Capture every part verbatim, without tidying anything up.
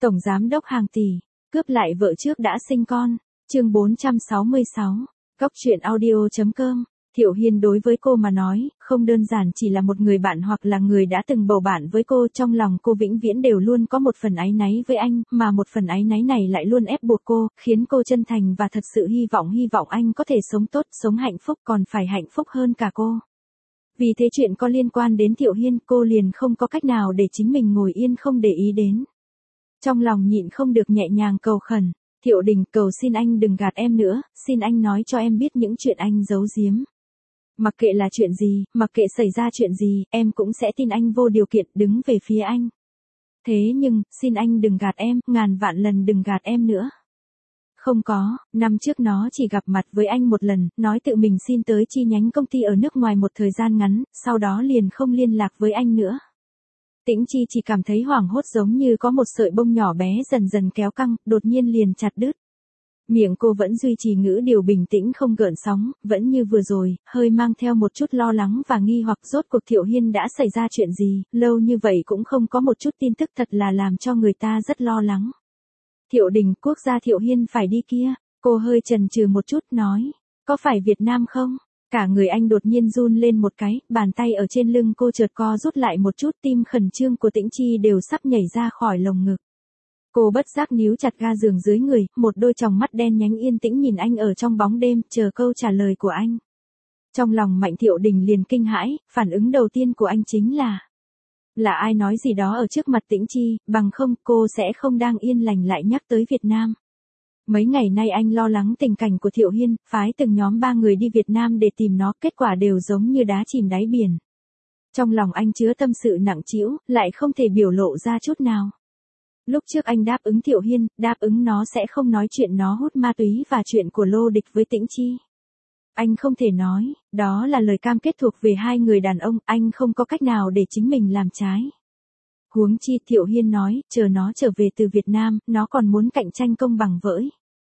Tổng giám đốc hàng tỷ, cướp lại vợ trước đã sinh con. Chương bốn trăm sáu mươi sáu. Góc truyện audio chấm com. Thiệu Hiên đối với cô mà nói, không đơn giản chỉ là một người bạn hoặc là người đã từng bầu bạn với cô, trong lòng cô vĩnh viễn đều luôn có một phần áy náy với anh, mà một phần áy náy này lại luôn ép buộc cô, khiến cô chân thành và thật sự hy vọng hy vọng anh có thể sống tốt, sống hạnh phúc, còn phải hạnh phúc hơn cả cô. Vì thế chuyện có liên quan đến Thiệu Hiên, cô liền không có cách nào để chính mình ngồi yên không để ý đến. Trong lòng nhịn không được nhẹ nhàng cầu khẩn, Thiệu Đình, cầu xin anh đừng gạt em nữa, xin anh nói cho em biết những chuyện anh giấu giếm. Mặc kệ là chuyện gì, mặc kệ xảy ra chuyện gì, em cũng sẽ tin anh vô điều kiện, đứng về phía anh. Thế nhưng, xin anh đừng gạt em, ngàn vạn lần đừng gạt em nữa. Không có, năm trước nó chỉ gặp mặt với anh một lần, nói tự mình xin tới chi nhánh công ty ở nước ngoài một thời gian ngắn, sau đó liền không liên lạc với anh nữa. Tĩnh Chi chỉ cảm thấy hoảng hốt, giống như có một sợi bông nhỏ bé dần dần kéo căng, đột nhiên liền chặt đứt. Miệng cô vẫn duy trì ngữ điệu bình tĩnh không gợn sóng, vẫn như vừa rồi, hơi mang theo một chút lo lắng và nghi hoặc rốt cuộc Thiệu Hiên đã xảy ra chuyện gì, lâu như vậy cũng không có một chút tin tức, thật là làm cho người ta rất lo lắng. Thiệu Đình, quốc gia Thiệu Hiên phải đi kia, cô hơi chần chừ một chút nói, có phải Việt Nam không? Cả người anh đột nhiên run lên một cái, bàn tay ở trên lưng cô chợt co rút lại một chút, tim khẩn trương của Tĩnh Chi đều sắp nhảy ra khỏi lồng ngực. Cô bất giác níu chặt ga giường dưới người, một đôi tròng mắt đen nhánh yên tĩnh nhìn anh ở trong bóng đêm, chờ câu trả lời của anh. Trong lòng Mạnh Thiệu Đình liền kinh hãi, phản ứng đầu tiên của anh chính là Là ai nói gì đó ở trước mặt Tĩnh Chi, bằng không cô sẽ không đang yên lành lại nhắc tới Việt Nam. Mấy ngày nay anh lo lắng tình cảnh của Thiệu Hiên, phái từng nhóm ba người đi Việt Nam để tìm nó, kết quả đều giống như đá chìm đáy biển. Trong lòng anh chứa tâm sự nặng trĩu, lại không thể biểu lộ ra chút nào. Lúc trước anh đáp ứng Thiệu Hiên, đáp ứng nó sẽ không nói chuyện nó hút ma túy và chuyện của Lô Địch với Tĩnh Chi. Anh không thể nói, đó là lời cam kết thuộc về hai người đàn ông, anh không có cách nào để chính mình làm trái. Huống chi Thiệu Hiên nói, chờ nó trở về từ Việt Nam, nó còn muốn cạnh tranh công bằng với.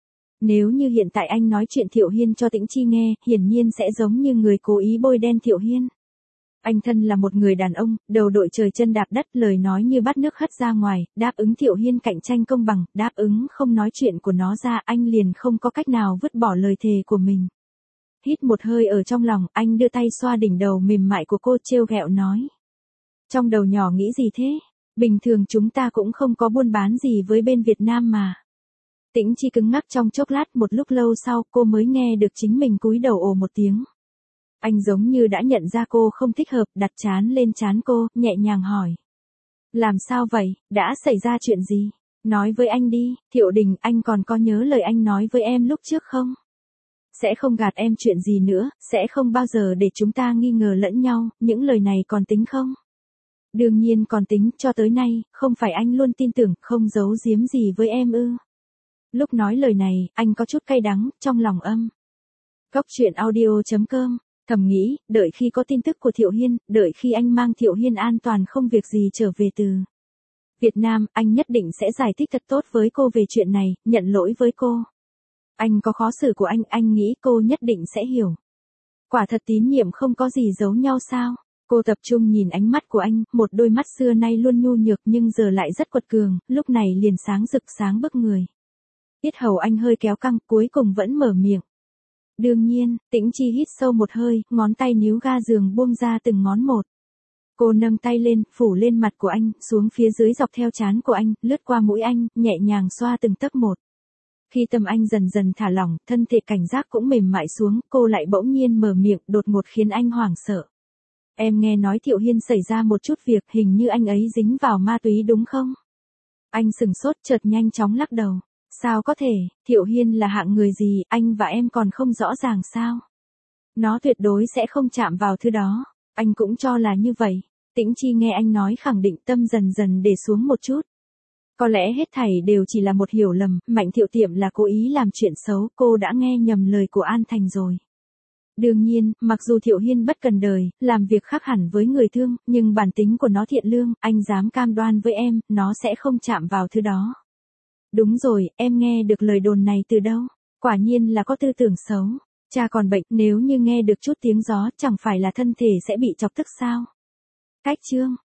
Nếu như hiện tại anh nói chuyện Thiệu Hiên cho Tĩnh Chi nghe, hiển nhiên sẽ giống như người cố ý bôi đen Thiệu Hiên. Anh thân là một người đàn ông, đầu đội trời chân đạp đất, lời nói như bát nước hất ra ngoài, đáp ứng Thiệu Hiên cạnh tranh công bằng, đáp ứng không nói chuyện của nó ra, anh liền không có cách nào vứt bỏ lời thề của mình. Hít một hơi ở trong lòng, anh đưa tay xoa đỉnh đầu mềm mại của cô, trêu ghẹo nói. Trong đầu nhỏ nghĩ gì thế? Bình thường chúng ta cũng không có buôn bán gì với bên Việt Nam mà. Tĩnh Chi cứng ngắc trong chốc lát, một lúc lâu sau cô mới nghe được chính mình cúi đầu ồ một tiếng. Anh giống như đã nhận ra cô không thích hợp, đặt trán lên trán cô, nhẹ nhàng hỏi. Làm sao vậy, đã xảy ra chuyện gì? Nói với anh đi, Thiệu Đình, anh còn có nhớ lời anh nói với em lúc trước không? Sẽ không gạt em chuyện gì nữa, sẽ không bao giờ để chúng ta nghi ngờ lẫn nhau, những lời này còn tính không? Đương nhiên còn tính, cho tới nay, không phải anh luôn tin tưởng, không giấu giếm gì với em ư? Lúc nói lời này, anh có chút cay đắng, trong lòng âm. Góc truyện audio chấm com. Thầm nghĩ, đợi khi có tin tức của Thiệu Hiên, đợi khi anh mang Thiệu Hiên an toàn không việc gì trở về từ Việt Nam, anh nhất định sẽ giải thích thật tốt với cô về chuyện này, nhận lỗi với cô. Anh có khó xử của anh, anh nghĩ cô nhất định sẽ hiểu. Quả thật tín nhiệm không có gì giấu nhau sao? Cô tập trung nhìn ánh mắt của anh, một đôi mắt xưa nay luôn nhu nhược nhưng giờ lại rất quật cường, lúc này liền sáng rực sáng bức người. Yết hầu anh hơi kéo căng, cuối cùng vẫn mở miệng. Đương nhiên, Tĩnh Chi hít sâu một hơi, ngón tay níu ga giường buông ra từng ngón một. Cô nâng tay lên, phủ lên mặt của anh, xuống phía dưới dọc theo trán của anh, lướt qua mũi anh, nhẹ nhàng xoa từng tấc một. Khi tâm anh dần dần thả lỏng, thân thể cảnh giác cũng mềm mại xuống, cô lại bỗng nhiên mở miệng, đột ngột khiến anh hoảng sợ. Em nghe nói Thiệu Hiên xảy ra một chút việc, hình như anh ấy dính vào ma túy đúng không? Anh sừng sốt, chợt nhanh chóng lắc đầu. Sao có thể, Thiệu Hiên là hạng người gì, anh và em còn không rõ ràng sao? Nó tuyệt đối sẽ không chạm vào thứ đó, anh cũng cho là như vậy. Tĩnh Chi nghe anh nói khẳng định, tâm dần dần để xuống một chút. Có lẽ hết thảy đều chỉ là một hiểu lầm, Mạnh Thiệu Tiệm là cố ý làm chuyện xấu, cô đã nghe nhầm lời của An Thành rồi. Đương nhiên, mặc dù Thiệu Hiên bất cần đời, làm việc khác hẳn với người thương, nhưng bản tính của nó thiện lương, anh dám cam đoan với em, nó sẽ không chạm vào thứ đó. Đúng rồi, em nghe được lời đồn này từ đâu? Quả nhiên là có tư tưởng xấu. Cha còn bệnh, nếu như nghe được chút tiếng gió, chẳng phải là thân thể sẽ bị chọc tức sao? Cách chương.